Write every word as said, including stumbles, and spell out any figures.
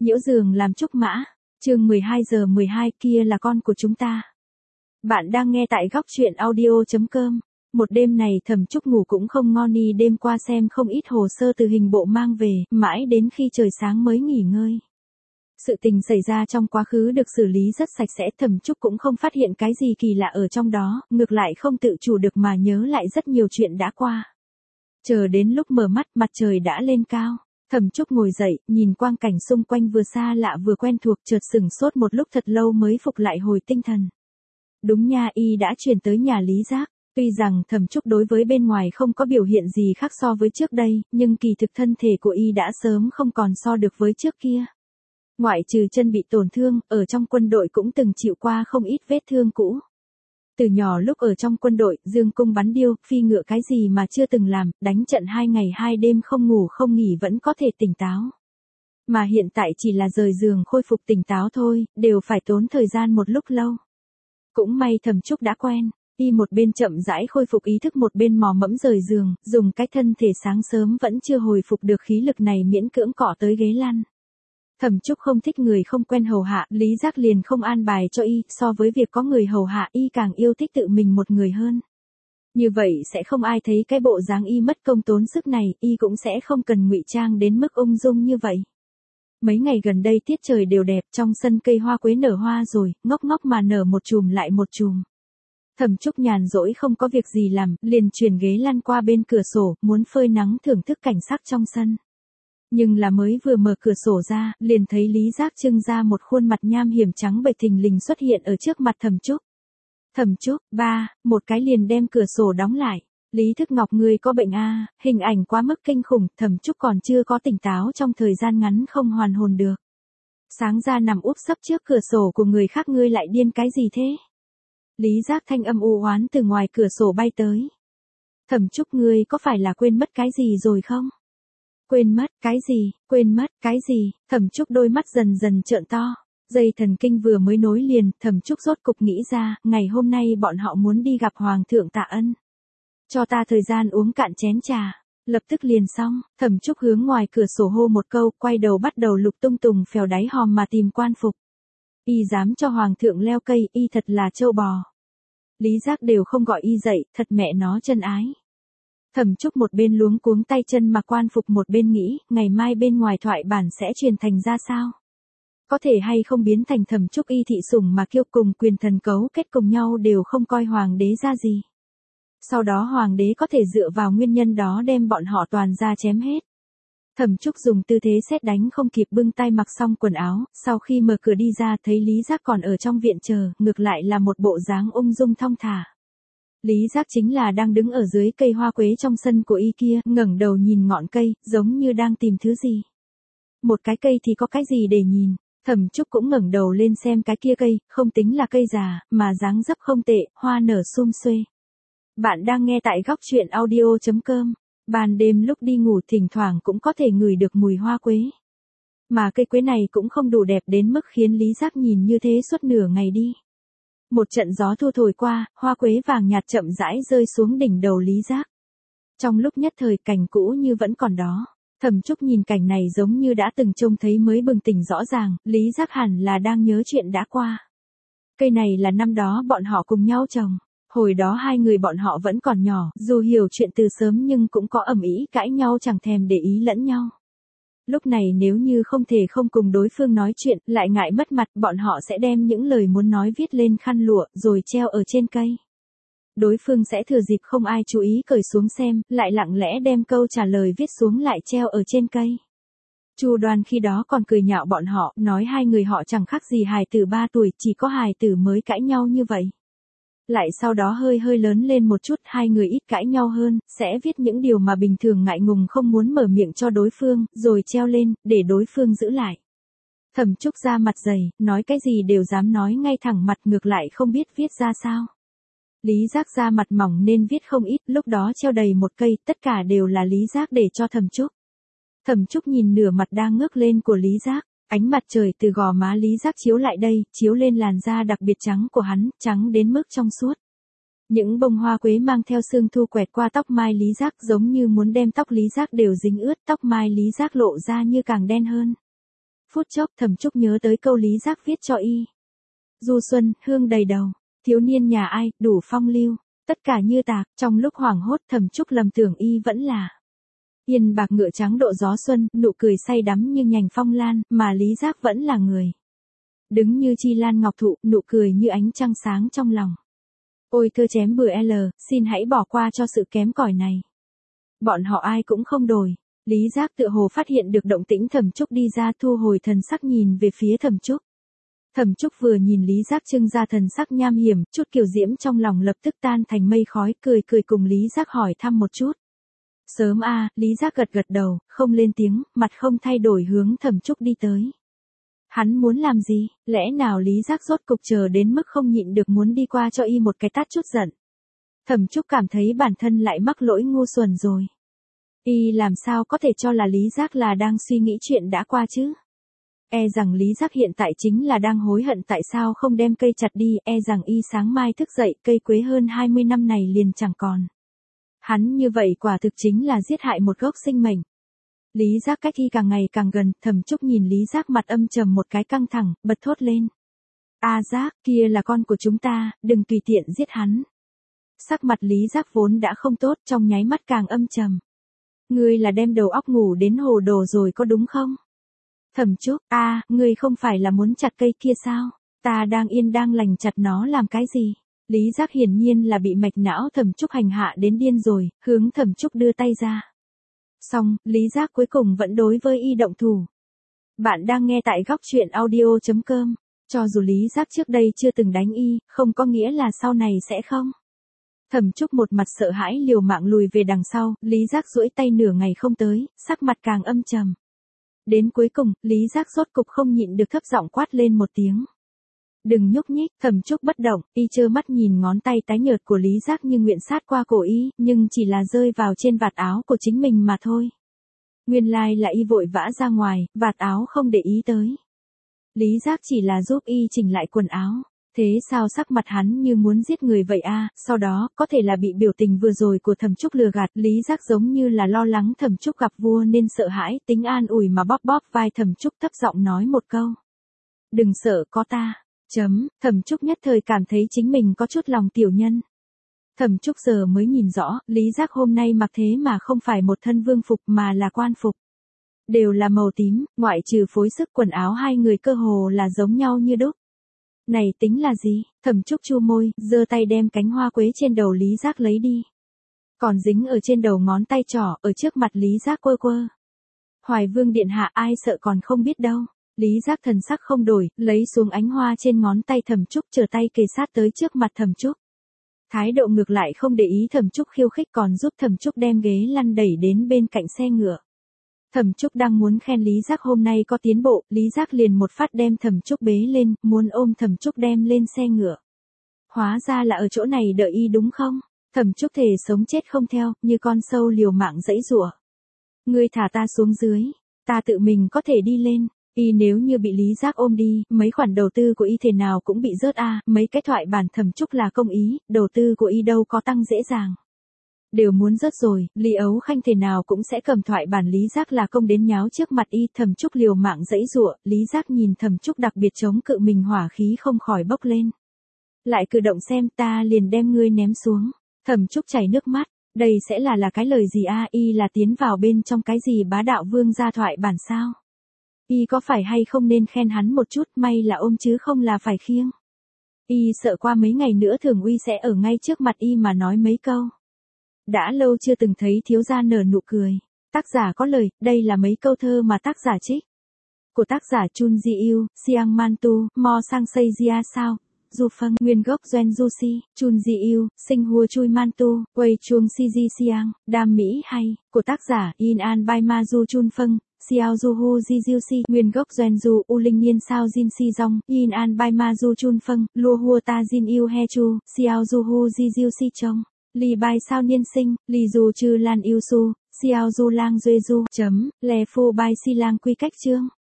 Nhiễu giường làm trúc mã, chương mười hai giờ mười hai, kia là con của chúng ta. Bạn đang nghe tại góc truyện audio chấm com. Một đêm này Thẩm Trúc ngủ cũng không ngon, y đêm qua xem không ít hồ sơ từ hình bộ mang về, mãi đến khi trời sáng mới nghỉ ngơi. Sự tình xảy ra trong quá khứ được xử lý rất sạch sẽ, Thẩm Trúc cũng không phát hiện cái gì kỳ lạ ở trong đó, ngược lại không tự chủ được mà nhớ lại rất nhiều chuyện đã qua. Chờ đến lúc mở mắt, mặt trời đã lên cao. Thẩm Trúc ngồi dậy, nhìn quang cảnh xung quanh vừa xa lạ vừa quen thuộc, chợt sửng sốt một lúc thật lâu mới phục lại hồi tinh thần. Đúng nha, y đã chuyển tới nhà Lý Giác. Tuy rằng Thẩm Trúc đối với bên ngoài không có biểu hiện gì khác so với trước đây, nhưng kỳ thực thân thể của y đã sớm không còn so được với trước kia. Ngoại trừ chân bị tổn thương, ở trong quân đội cũng từng chịu qua không ít vết thương cũ. Từ nhỏ lúc ở trong quân đội, dương cung bắn điêu, phi ngựa cái gì mà chưa từng làm, đánh trận hai ngày hai đêm không ngủ không nghỉ vẫn có thể tỉnh táo. Mà hiện tại chỉ là rời giường khôi phục tỉnh táo thôi, đều phải tốn thời gian một lúc lâu. Cũng may Thẩm Trúc đã quen, y một bên chậm rãi khôi phục ý thức một bên mò mẫm rời giường, dùng cái thân thể sáng sớm vẫn chưa hồi phục được khí lực này miễn cưỡng cọ tới ghế lăn. Thẩm Trúc không thích người không quen hầu hạ, Lý Giác liền không an bài cho y, so với việc có người hầu hạ y càng yêu thích tự mình một người hơn. Như vậy sẽ không ai thấy cái bộ dáng y mất công tốn sức này, y cũng sẽ không cần ngụy trang đến mức ung dung như vậy. Mấy ngày gần đây tiết trời đều đẹp, trong sân cây hoa quế nở hoa rồi, ngóc ngóc mà nở một chùm lại một chùm. Thẩm Trúc nhàn rỗi không có việc gì làm, liền chuyển ghế lăn qua bên cửa sổ, muốn phơi nắng thưởng thức cảnh sắc trong sân. Nhưng là mới vừa mở cửa sổ ra, liền thấy Lý Giác trưng ra một khuôn mặt nham hiểm trắng bệch thình lình xuất hiện ở trước mặt Thẩm Trúc. Thẩm Trúc, ba, một cái liền đem cửa sổ đóng lại. Lý Thức Ngọc, ngươi có bệnh a? Hình ảnh quá mức kinh khủng, Thẩm Trúc còn chưa có tỉnh táo trong thời gian ngắn không hoàn hồn được. Sáng ra nằm úp sấp trước cửa sổ của người khác, ngươi lại điên cái gì thế? Lý Giác thanh âm u oán từ ngoài cửa sổ bay tới. Thẩm Trúc, ngươi có phải là quên mất cái gì rồi không? Quên mất, cái gì, quên mất, cái gì, Thẩm Trúc đôi mắt dần dần trợn to. Dây thần kinh vừa mới nối liền, Thẩm Trúc rốt cục nghĩ ra, ngày hôm nay bọn họ muốn đi gặp Hoàng thượng Tạ Ân. Cho ta thời gian uống cạn chén trà, lập tức liền xong. Thẩm Trúc hướng ngoài cửa sổ hô một câu, quay đầu bắt đầu lục tung tùng phèo đáy hòm mà tìm quan phục. Y dám cho Hoàng thượng leo cây, y thật là trâu bò. Lý Giác đều không gọi y dậy, thật mẹ nó chân ái. Thẩm Trúc một bên luống cuống tay chân mà quan phục một bên nghĩ, ngày mai bên ngoài thoại bản sẽ truyền thành ra sao? Có thể hay không biến thành Thẩm Trúc y thị sủng mà kiêu cùng quyền thần cấu kết cùng nhau đều không coi hoàng đế ra gì. Sau đó hoàng đế có thể dựa vào nguyên nhân đó đem bọn họ toàn ra chém hết. Thẩm Trúc dùng tư thế sét đánh không kịp bưng tay mặc xong quần áo, sau khi mở cửa đi ra thấy Lý Giác còn ở trong viện chờ, ngược lại là một bộ dáng ung dung thong thả. Lý Giác chính là đang đứng ở dưới cây hoa quế trong sân của y kia, ngẩng đầu nhìn ngọn cây, giống như đang tìm thứ gì. Một cái cây thì có cái gì để nhìn, Thẩm Trúc cũng ngẩng đầu lên xem cái kia cây, không tính là cây già, mà dáng dấp không tệ, hoa nở sum xuê. Bạn đang nghe tại góc truyện audio chấm com. Ban đêm lúc đi ngủ thỉnh thoảng cũng có thể ngửi được mùi hoa quế. Mà cây quế này cũng không đủ đẹp đến mức khiến Lý Giác nhìn như thế suốt nửa ngày đi. Một trận gió thu thổi qua, hoa quế vàng nhạt chậm rãi rơi xuống đỉnh đầu Lý Giác. Trong lúc nhất thời cảnh cũ như vẫn còn đó. Thẩm Trúc nhìn cảnh này giống như đã từng trông thấy mới bừng tỉnh rõ ràng, Lý Giác hẳn là đang nhớ chuyện đã qua. Cây này là năm đó bọn họ cùng nhau trồng. Hồi đó hai người bọn họ vẫn còn nhỏ, dù hiểu chuyện từ sớm nhưng cũng có ầm ĩ cãi nhau chẳng thèm để ý lẫn nhau. Lúc này nếu như không thể không cùng đối phương nói chuyện, lại ngại mất mặt, bọn họ sẽ đem những lời muốn nói viết lên khăn lụa, rồi treo ở trên cây. Đối phương sẽ thừa dịp không ai chú ý cởi xuống xem, lại lặng lẽ đem câu trả lời viết xuống lại treo ở trên cây. Chu Đoan khi đó còn cười nhạo bọn họ, nói hai người họ chẳng khác gì hài tử ba tuổi, chỉ có hài tử mới cãi nhau như vậy. Lại sau đó hơi hơi lớn lên một chút, hai người ít cãi nhau hơn, sẽ viết những điều mà bình thường ngại ngùng không muốn mở miệng cho đối phương, rồi treo lên, để đối phương giữ lại. Thẩm Trúc ra mặt dày, nói cái gì đều dám nói ngay thẳng mặt, ngược lại không biết viết ra sao. Lý Giác ra mặt mỏng nên viết không ít, lúc đó treo đầy một cây, tất cả đều là Lý Giác để cho Thẩm Trúc. Thẩm Trúc nhìn nửa mặt đang ngước lên của Lý Giác. Ánh mặt trời từ gò má Lý Giác chiếu lại đây, chiếu lên làn da đặc biệt trắng của hắn, trắng đến mức trong suốt. Những bông hoa quế mang theo sương thu quẹt qua tóc mai Lý Giác giống như muốn đem tóc Lý Giác đều dính ướt, tóc mai Lý Giác lộ ra như càng đen hơn. Phút chốc Thẩm Trúc nhớ tới câu Lý Giác viết cho y. Du xuân, hương đầy đầu, thiếu niên nhà ai, đủ phong lưu, tất cả như tạc, trong lúc hoảng hốt Thẩm Trúc lầm tưởng y vẫn là yên bạc ngựa trắng độ gió xuân, nụ cười say đắm như nhành phong lan, mà Lý Giác vẫn là người đứng như chi lan ngọc thụ, nụ cười như ánh trăng sáng trong lòng. Ôi thơ chém bừa L, xin hãy bỏ qua cho sự kém cỏi này. Bọn họ ai cũng không đổi. Lý Giác tựa hồ phát hiện được động tĩnh Thẩm Trúc đi ra, thu hồi thần sắc nhìn về phía Thẩm Trúc. Thẩm Trúc vừa nhìn Lý Giác trưng ra thần sắc nham hiểm, chút kiều diễm trong lòng lập tức tan thành mây khói, cười cười cùng Lý Giác hỏi thăm một chút. Sớm a, à, Lý Giác gật gật đầu, không lên tiếng, mặt không thay đổi hướng Thẩm Trúc đi tới. Hắn muốn làm gì? Lẽ nào Lý Giác rốt cục chờ đến mức không nhịn được muốn đi qua cho y một cái tát chút giận. Thẩm Trúc cảm thấy bản thân lại mắc lỗi ngu xuẩn rồi. Y làm sao có thể cho là Lý Giác là đang suy nghĩ chuyện đã qua chứ? E rằng Lý Giác hiện tại chính là đang hối hận tại sao không đem cây chặt đi, e rằng y sáng mai thức dậy cây quế hơn hai mươi năm này liền chẳng còn. Hắn như vậy quả thực chính là giết hại một gốc sinh mệnh. Lý Giác cách y càng ngày càng gần, Thẩm Trúc nhìn Lý Giác mặt âm trầm một cái căng thẳng, bật thốt lên. A Giác, kia là con của chúng ta, đừng tùy tiện giết hắn. Sắc mặt Lý Giác vốn đã không tốt, trong nháy mắt càng âm trầm. Ngươi là đem đầu óc ngủ đến hồ đồ rồi có đúng không? Thẩm Trúc, a, à, ngươi không phải là muốn chặt cây kia sao? Ta đang yên đang lành chặt nó làm cái gì? Lý Giác hiển nhiên là bị mạch não Thẩm Trúc hành hạ đến điên rồi, hướng Thẩm Trúc đưa tay ra. Xong, Lý Giác cuối cùng vẫn đối với y động thủ. Bạn đang nghe tại góc truyện audio chấm com. Cho dù Lý Giác trước đây chưa từng đánh y, không có nghĩa là sau này sẽ không. Thẩm Trúc một mặt sợ hãi liều mạng lùi về đằng sau, Lý Giác duỗi tay nửa ngày không tới, sắc mặt càng âm trầm. Đến cuối cùng, Lý Giác rốt cục không nhịn được thấp giọng quát lên một tiếng. Đừng nhúc nhích, Thẩm Trúc bất động, y trơ mắt nhìn ngón tay tái nhợt của Lý Giác như nguyện sát qua cổ y, nhưng chỉ là rơi vào trên vạt áo của chính mình mà thôi. Nguyên lai là y vội vã ra ngoài, vạt áo không để ý tới. Lý Giác chỉ là giúp y chỉnh lại quần áo. Thế sao sắc mặt hắn như muốn giết người vậy a? À? Sau đó, có thể là bị biểu tình vừa rồi của Thẩm Trúc lừa gạt, Lý Giác giống như là lo lắng Thẩm Trúc gặp vua nên sợ hãi, tính an ủi mà bóp bóp vai Thẩm Trúc thấp giọng nói một câu. Đừng sợ, có ta. Chấm, Thẩm Trúc nhất thời cảm thấy chính mình có chút lòng tiểu nhân. Thẩm Trúc giờ mới nhìn rõ, Lý Giác hôm nay mặc thế mà không phải một thân vương phục mà là quan phục. Đều là màu tím, ngoại trừ phối sức quần áo hai người cơ hồ là giống nhau như đúc. Này tính là gì? Thẩm Trúc chu môi, giơ tay đem cánh hoa quế trên đầu Lý Giác lấy đi. Còn dính ở trên đầu ngón tay trỏ, ở trước mặt Lý Giác quơ quơ. Hoài Vương điện hạ ai sợ còn không biết đâu. Lý Giác thần sắc không đổi, lấy xuống ánh hoa trên ngón tay Thẩm Trúc, trở tay kề sát tới trước mặt Thẩm Trúc. Thái độ ngược lại không để ý Thẩm Trúc khiêu khích, còn giúp Thẩm Trúc đem ghế lăn đẩy đến bên cạnh xe ngựa. Thẩm Trúc đang muốn khen Lý Giác hôm nay có tiến bộ, Lý Giác liền một phát đem Thẩm Trúc bế lên, muốn ôm Thẩm Trúc đem lên xe ngựa. Hóa ra là ở chỗ này đợi y đúng không? Thẩm Trúc thề sống chết không theo, như con sâu liều mạng giãy giụa. Ngươi thả ta xuống dưới, ta tự mình có thể đi lên. Y nếu như bị Lý Giác ôm đi, mấy khoản đầu tư của y thế nào cũng bị rớt a, à, mấy cái thoại bản Thẩm Trúc là công ý, đầu tư của y đâu có tăng dễ dàng. Đều muốn rớt rồi, Lý Ấu Khanh thế nào cũng sẽ cầm thoại bản Lý Giác là công đến nháo trước mặt y. Thẩm Trúc liều mạng giãy giụa, Lý Giác nhìn Thẩm Trúc đặc biệt chống cự mình, hỏa khí không khỏi bốc lên. Lại cử động xem, ta liền đem ngươi ném xuống. Thẩm Trúc chảy nước mắt, đây sẽ là là cái lời gì a? À? Y là tiến vào bên trong cái gì bá đạo vương gia thoại bản sao? Y có phải hay không nên khen hắn một chút, may là ôm chứ không là phải khiêng. Y sợ qua mấy ngày nữa Thường Uy sẽ ở ngay trước mặt y mà nói mấy câu. Đã lâu chưa từng thấy thiếu gia nở nụ cười. Tác giả có lời, đây là mấy câu thơ mà tác giả trích. Của tác giả Chun Ji Yêu, Siang Mantu, Mo Sang Say Jia Sao, Du Phâng, nguyên gốc Doen Du Si, Chun Ji Yêu, Sinh Hua Chui Mantu, Wei Chuông Si Ji Siang, Đam Mỹ hay, của tác giả In An Bai Ma Du Chun Phâng, Xiao Du Hu Ji Diu Si, nguyên gốc Doen Du, U Linh Niên Sao Jin Si Dong, In An Bai Ma Du Chun Phâng, Lua Hua Ta Jin Yêu He Chu, Xiao Du Hu Ji Diu Si Chong. Lì bài sao niên sinh, lì dù chư lan yêu su, xiao du lang duê du, chấm, lè phu bài si lang quy cách chương.